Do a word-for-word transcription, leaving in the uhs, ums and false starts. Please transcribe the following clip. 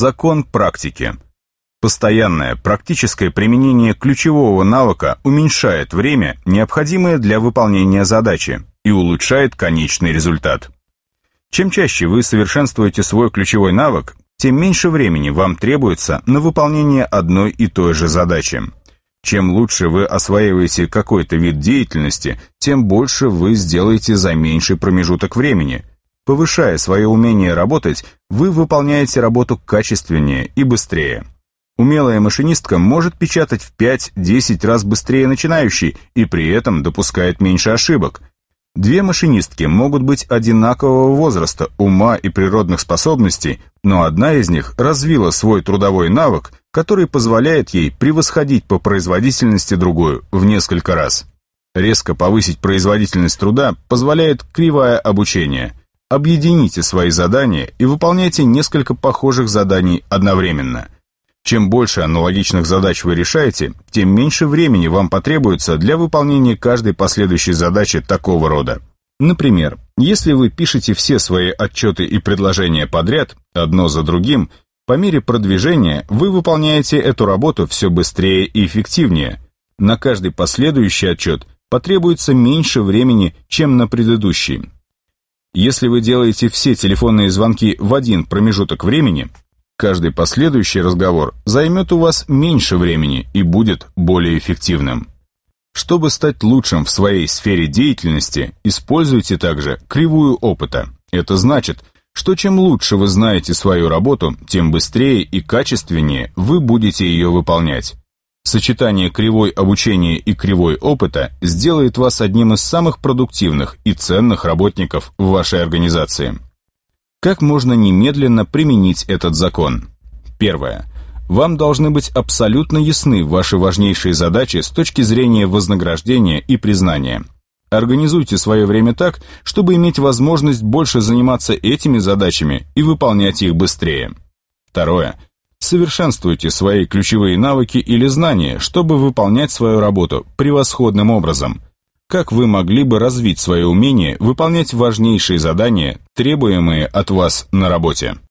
Закон практики. Постоянное практическое применение ключевого навыка уменьшает время, необходимое для выполнения задачи, и улучшает конечный результат. Чем чаще вы совершенствуете свой ключевой навык, тем меньше времени вам требуется на выполнение одной и той же задачи. Чем лучше вы осваиваете какой-то вид деятельности, тем больше вы сделаете за меньший промежуток времени. Повышая свое умение работать, вы выполняете работу качественнее и быстрее. Умелая машинистка может печатать в пять-десять раз быстрее начинающей и при этом допускает меньше ошибок. Две машинистки могут быть одинакового возраста, ума и природных способностей, но одна из них развила свой трудовой навык, который позволяет ей превосходить по производительности другую в несколько раз. Резко повысить производительность труда позволяет кривая обучения. Объедините свои задания и выполняйте несколько похожих заданий одновременно. Чем больше аналогичных задач вы решаете, тем меньше времени вам потребуется для выполнения каждой последующей задачи такого рода. Например, если вы пишете все свои отчеты и предложения подряд, одно за другим, по мере продвижения вы выполняете эту работу все быстрее и эффективнее. На каждый последующий отчет потребуется меньше времени, чем на предыдущий. Если вы делаете все телефонные звонки в один промежуток времени, каждый последующий разговор займет у вас меньше времени и будет более эффективным. Чтобы стать лучшим в своей сфере деятельности, используйте также кривую опыта. Это значит, что чем лучше вы знаете свою работу, тем быстрее и качественнее вы будете ее выполнять. Сочетание кривой обучения и кривой опыта сделает вас одним из самых продуктивных и ценных работников в вашей организации. Как можно немедленно применить этот закон? Первое. Вам должны быть абсолютно ясны ваши важнейшие задачи с точки зрения вознаграждения и признания. Организуйте свое время так, чтобы иметь возможность больше заниматься этими задачами и выполнять их быстрее. Второе. Совершенствуйте свои ключевые навыки или знания, чтобы выполнять свою работу превосходным образом. Как вы могли бы развить свое умение выполнять важнейшие задания, требуемые от вас на работе?